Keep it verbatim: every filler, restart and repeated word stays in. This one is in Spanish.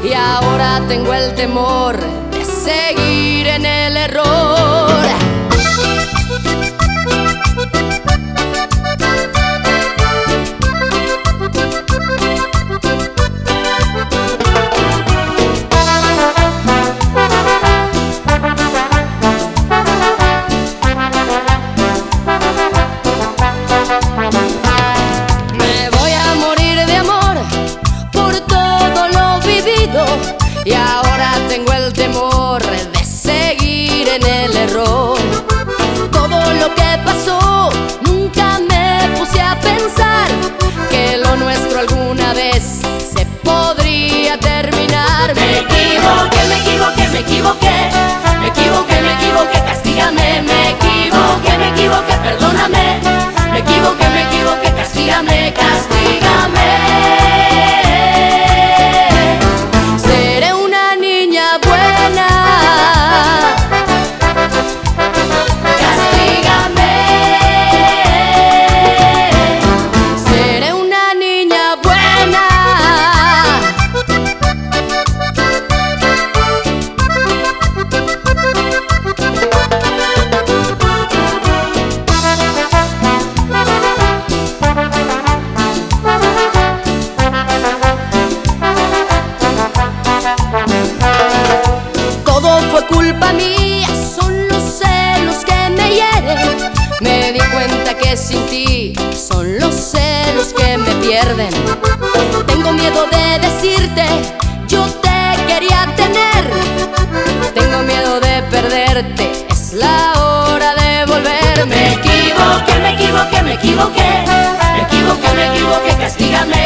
y ahora tengo el temor de seguir en el error. Y ahora tengo el temor de seguir en el error. Todo lo que pasó, nunca me puse a pensar que lo nuestro alguna vez se podría terminar. Me equivoqué, me equivoqué, me equivoqué. Me equivoqué, me equivoqué, castígame. Me equivoqué, me equivoqué, perdóname. Me equivoqué, me equivoqué, castígame, castígame. Culpa mía, son los celos que me hieren. Me di cuenta que sin ti son los celos que me pierden. Tengo miedo de decirte, yo te quería tener. Tengo miedo de perderte, es la hora de volver. Me equivoqué, me equivoqué, me equivoqué. Me equivoqué, me equivoqué, castígame.